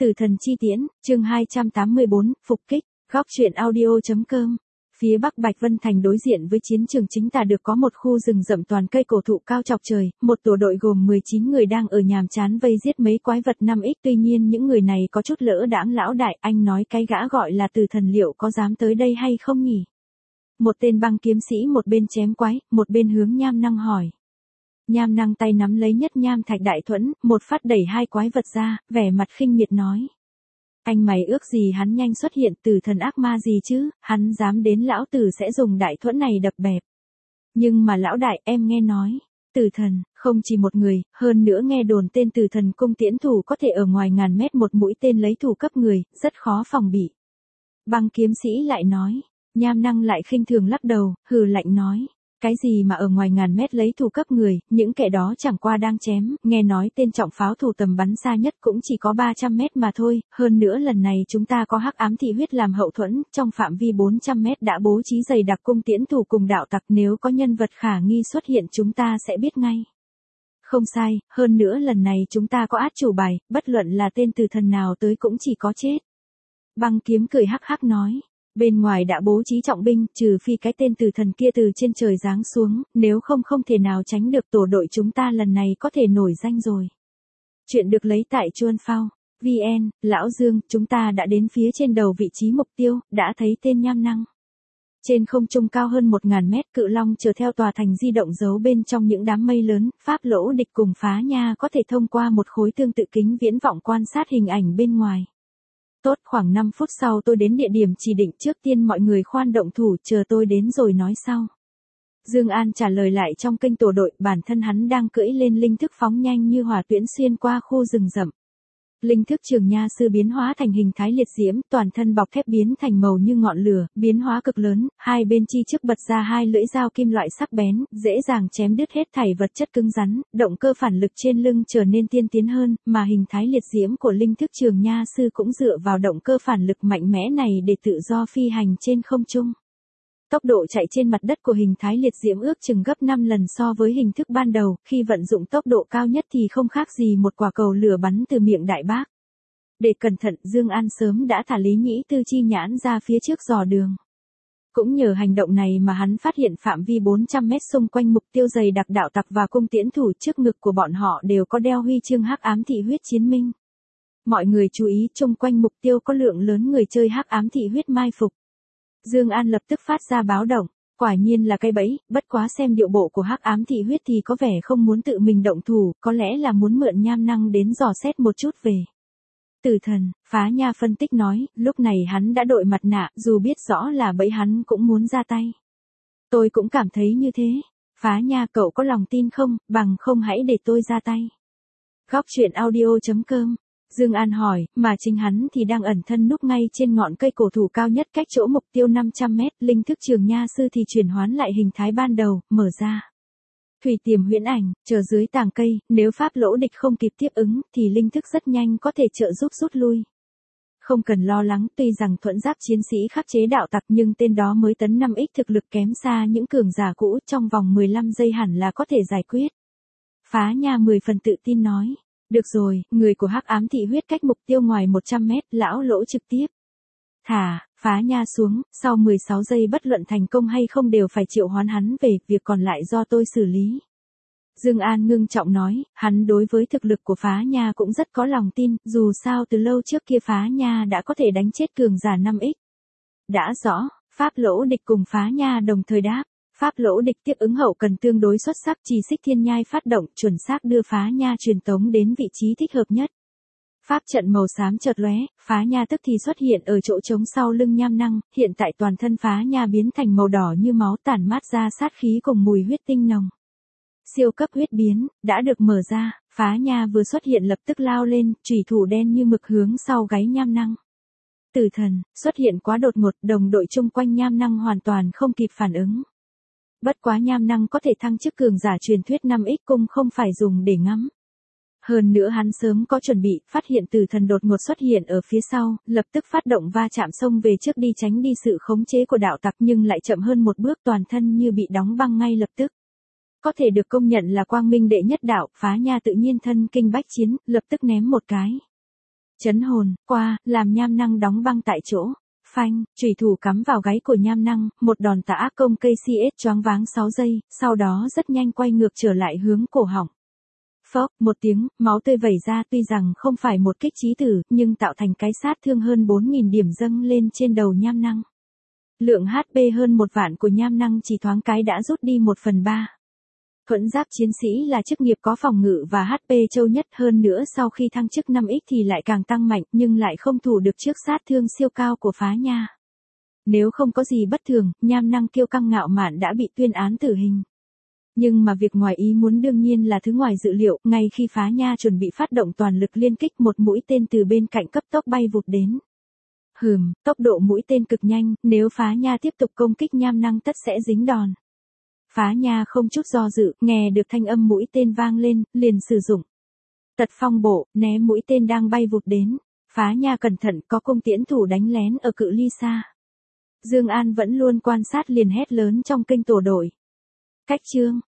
Tử thần chi tiễn, chương 284, phục kích, góc truyện audio.com. Phía bắc Bạch Vân Thành đối diện với chiến trường chính tà được có một khu rừng rậm toàn cây cổ thụ cao chọc trời, một tổ đội gồm 19 người đang ở nhàm chán vây giết mấy quái vật 5x, tuy nhiên những người này có chút lỡ đãng. Lão đại, anh nói cái gã gọi là Tử thần liệu có dám tới đây hay không nhỉ? Một tên băng kiếm sĩ một bên chém quái, một bên hướng Nham Năng hỏi. Nham Năng tay nắm lấy nhất nham thạch đại thuẫn, một phát đẩy hai quái vật ra, vẻ mặt khinh miệt nói. Anh mày ước gì hắn nhanh xuất hiện, Tử thần ác ma gì chứ, hắn dám đến lão tử sẽ dùng đại thuẫn này đập bẹp. Nhưng mà lão đại, em nghe nói, Tử thần, không chỉ một người, hơn nữa nghe đồn tên Tử thần cung tiễn thủ có thể ở ngoài ngàn mét một mũi tên lấy thủ cấp người, rất khó phòng bị. Băng kiếm sĩ lại nói, Nham Năng lại khinh thường lắc đầu, hừ lạnh nói. Cái gì mà ở ngoài ngàn mét lấy thủ cấp người, những kẻ đó chẳng qua đang chém, nghe nói tên trọng pháo thủ tầm bắn xa nhất cũng chỉ có 300 mét mà thôi, hơn nữa lần này chúng ta có hắc ám thị huyết làm hậu thuẫn, trong phạm vi 400 mét đã bố trí dày đặc cung tiễn thủ cùng đạo tặc, nếu có nhân vật khả nghi xuất hiện chúng ta sẽ biết ngay. Không sai, hơn nữa lần này chúng ta có át chủ bài, bất luận là tên Tử thần nào tới cũng chỉ có chết. Băng kiếm cười hắc hắc nói. Bên ngoài đã bố trí trọng binh, trừ phi cái tên Tử thần kia từ trên trời giáng xuống, nếu không không thể nào tránh được, tổ đội chúng ta lần này có thể nổi danh rồi. Chuyện được lấy tại Chuan Phao, VN, Lão Dương, chúng ta đã đến phía trên đầu vị trí mục tiêu, đã thấy tên Nham Năng. Trên không trung cao hơn 1000 mét, cự long chờ theo tòa thành di động giấu bên trong những đám mây lớn, Pháp Lỗ Địch cùng Phá Nha có thể thông qua một khối tương tự kính viễn vọng quan sát hình ảnh bên ngoài. Tốt, khoảng 5 phút sau tôi đến địa điểm chỉ định, trước tiên mọi người khoan động thủ, chờ tôi đến rồi nói sau. Dương An trả lời lại trong kênh tổ đội, bản thân hắn đang cưỡi lên linh thức phóng nhanh như hỏa tiễn xuyên qua khu rừng rậm. Linh thức Trường Nha sư biến hóa thành hình thái liệt diễm, toàn thân bọc thép biến thành màu như ngọn lửa, biến hóa cực lớn, hai bên chi trước bật ra hai lưỡi dao kim loại sắc bén, dễ dàng chém đứt hết thảy vật chất cứng rắn, động cơ phản lực trên lưng trở nên tiên tiến hơn, mà hình thái liệt diễm của linh thức Trường Nha sư cũng dựa vào động cơ phản lực mạnh mẽ này để tự do phi hành trên không trung. Tốc độ chạy trên mặt đất của hình thái liệt diễm ước chừng gấp 5 lần so với hình thức ban đầu, khi vận dụng tốc độ cao nhất thì không khác gì một quả cầu lửa bắn từ miệng đại bác. Để cẩn thận, Dương An sớm đã thả Lý Nhĩ Tư chi nhãn ra phía trước dò đường. Cũng nhờ hành động này mà hắn phát hiện phạm vi 400 mét xung quanh mục tiêu dày đặc đạo tặc và cung tiễn thủ, trước ngực của bọn họ đều có đeo huy chương hắc ám thị huyết chiến minh. Mọi người chú ý, chung quanh mục tiêu có lượng lớn người chơi hắc ám thị huyết mai phục. Dương An lập tức phát ra báo động, quả nhiên là cái bẫy, bất quá xem điệu bộ của hắc ám thị huyết thì có vẻ không muốn tự mình động thủ, có lẽ là muốn mượn Nham Năng đến dò xét một chút về. Tử thần, Phá Nha phân tích nói, lúc này hắn đã đội mặt nạ, dù biết rõ là bẫy hắn cũng muốn ra tay. Tôi cũng cảm thấy như thế. Phá Nha, cậu có lòng tin không, bằng không hãy để tôi ra tay. Góc truyện audio.com. Dương An hỏi, mà chính hắn thì đang ẩn thân núp ngay trên ngọn cây cổ thụ cao nhất cách chỗ mục tiêu 500 mét, linh thức Trường Nha sư thì chuyển hoán lại hình thái ban đầu, mở ra. Thủy tiềm huyễn ảnh, chờ dưới tàng cây, nếu Pháp Lỗ Địch không kịp tiếp ứng, thì linh thức rất nhanh có thể trợ giúp rút lui. Không cần lo lắng, tuy rằng thuẫn giáp chiến sĩ khắc chế đạo tặc nhưng tên đó mới tấn 5x, thực lực kém xa những cường giả cũ, trong vòng 15 giây hẳn là có thể giải quyết. Phá Nha 10 phần tự tin nói. Được rồi, người của hắc ám thị huyết cách mục tiêu ngoài 100 mét, Lão Lỗ trực tiếp. Thả, Phá Nha xuống, sau 16 giây bất luận thành công hay không đều phải triệu hoán hắn về, việc còn lại do tôi xử lý. Dương An ngưng trọng nói, hắn đối với thực lực của Phá Nha cũng rất có lòng tin, dù sao từ lâu trước kia Phá Nha đã có thể đánh chết cường giả 5x. Đã rõ, Pháp Lỗ Địch cùng Phá Nha đồng thời đáp. Pháp Lỗ Địch tiếp ứng hậu cần tương đối xuất sắc, Trì Xích Thiên Nhai phát động, chuẩn xác đưa Phá Nha truyền tống đến vị trí thích hợp nhất. Pháp trận màu xám chợt lóe, Phá Nha tức thì xuất hiện ở chỗ trống sau lưng Nham Năng, hiện tại toàn thân Phá Nha biến thành màu đỏ như máu, tản mát ra sát khí cùng mùi huyết tinh nồng. Siêu cấp huyết biến đã được mở ra, Phá Nha vừa xuất hiện lập tức lao lên, chủy thủ đen như mực hướng sau gáy Nham Năng. Tử thần xuất hiện quá đột ngột, đồng đội chung quanh Nham Năng hoàn toàn không kịp phản ứng. Bất quá Nham Năng có thể thăng chức cường giả truyền thuyết 5x cung không phải dùng để ngắm. Hơn nữa hắn sớm có chuẩn bị, phát hiện Tử thần đột ngột xuất hiện ở phía sau, lập tức phát động va chạm xông về trước đi tránh đi sự khống chế của đạo tặc, nhưng lại chậm hơn một bước, toàn thân như bị đóng băng ngay lập tức. Có thể được công nhận là quang minh đệ nhất đạo, Phá Nha tự nhiên thân kinh bách chiến, lập tức ném một cái. Chấn hồn, qua, làm Nham Năng đóng băng tại chỗ. Phanh, chủy thủ cắm vào gáy của Nham Năng, một đòn tà ác công cây CS choáng váng 6 giây, sau đó rất nhanh quay ngược trở lại hướng cổ họng. Phốc, một tiếng, máu tươi vẩy ra, tuy rằng không phải một kích chí tử, nhưng tạo thành cái sát thương hơn 4.000 điểm dâng lên trên đầu Nham Năng. Lượng HP hơn 1 vạn của Nham Năng chỉ thoáng cái đã rút đi 1/3. Thuẫn giáp chiến sĩ là chức nghiệp có phòng ngự và HP trâu nhất, hơn nữa sau khi thăng chức 5x thì lại càng tăng mạnh, nhưng lại không thủ được trước sát thương siêu cao của Phá Nha. Nếu không có gì bất thường, Nham Năng kiêu căng ngạo mạn đã bị tuyên án tử hình. Nhưng mà việc ngoài ý muốn đương nhiên là thứ ngoài dự liệu, ngay khi Phá Nha chuẩn bị phát động toàn lực liên kích, một mũi tên từ bên cạnh cấp tốc bay vụt đến. Tốc độ mũi tên cực nhanh, nếu Phá Nha tiếp tục công kích Nham Năng tất sẽ dính đòn. Phá Nha không chút do dự, nghe được thanh âm mũi tên vang lên, liền sử dụng Tật Phong Bộ, né mũi tên đang bay vụt đến. Phá Nha cẩn thận, có cung tiễn thủ đánh lén ở cự ly xa. Dương An vẫn luôn quan sát liền hét lớn trong kênh tổ đội. Cách chương